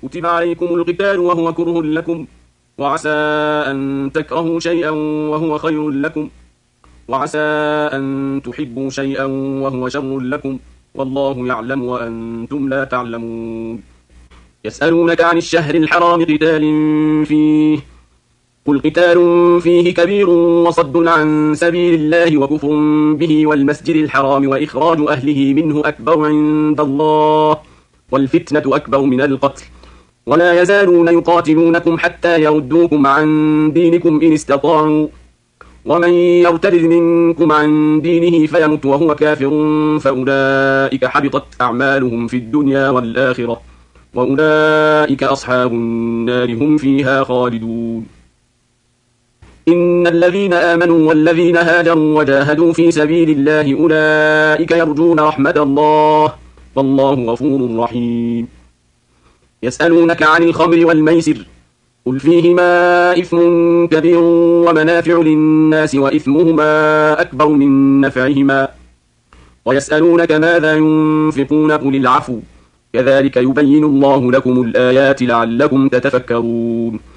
كتب عليكم القتال وهو كره لكم، وعسى أن تكرهوا شيئا وهو خير لكم، وعسى أن تحبوا شيئا وهو شر لكم، والله يعلم وأنتم لا تعلمون. يسألونك عن الشهر الحرام قتال فيه، قل قتال فيه كبير وصد عن سبيل الله وكفر به والمسجد الحرام وإخراج أهله منه أكبر عند الله، والفتنة أكبر من القتل، ولا يزالون يقاتلونكم حتى يردوكم عن دينكم إن استطاعوا، ومن يرتد منكم عن دينه فيمت وهو كافر فأولئك حبطت أعمالهم في الدنيا والآخرة، وأولئك أصحاب النار هم فيها خالدون. إن الذين آمنوا والذين هاجروا وجاهدوا في سبيل الله أولئك يرجون رحمة الله، والله غفور رحيم. يسألونك عن الخمر والميسر، قل فيهما إثم كبير ومنافع للناس وإثمهما أكبر من نفعهما، ويسألونك ماذا ينفقون قل العفو، كذلك يبين الله لكم الآيات لعلكم تتفكرون.